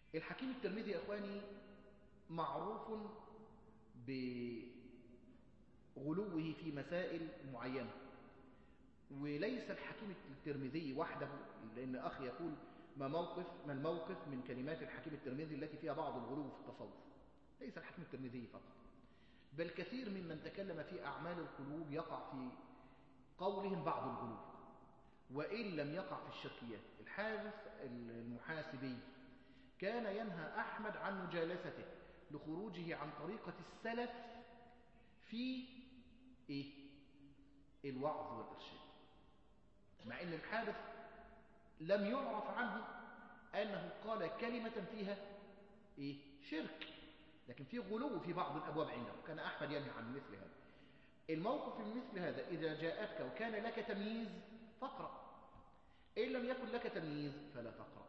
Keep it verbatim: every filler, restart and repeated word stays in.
الحكيم الترمذي يا إخواني معروف بغلوه في مسائل معينة، وليس الحكيم الترمذي وحده، لأن أخي يقول ما موقف ما الموقف من كلمات الحكيم الترمذي التي فيها بعض الغلو في التصوف. ليس الحكيم الترمذي فقط، بل كثير ممن تكلم في أعمال القلوب يقع في قولهم بعض الغلو، وإن لم يقع في الشركيات. الحارث المحاسبي كان ينهى أحمد عن مجالسته لخروجه عن طريقة السلف في إيه؟ الوعظ والإرشاد، مع أن الحارث لم يعرف عنه أنه قال كلمة فيها إيه؟ شرك، لكن في غلو في بعض الأبواب عنده، كان أحمد ينهى عن مثل هذا. الموقف من مثل هذا إذا جاءتك وكان لك تمييز فاقرأ، إن لم يكن لك تمييز فلا تقرأ.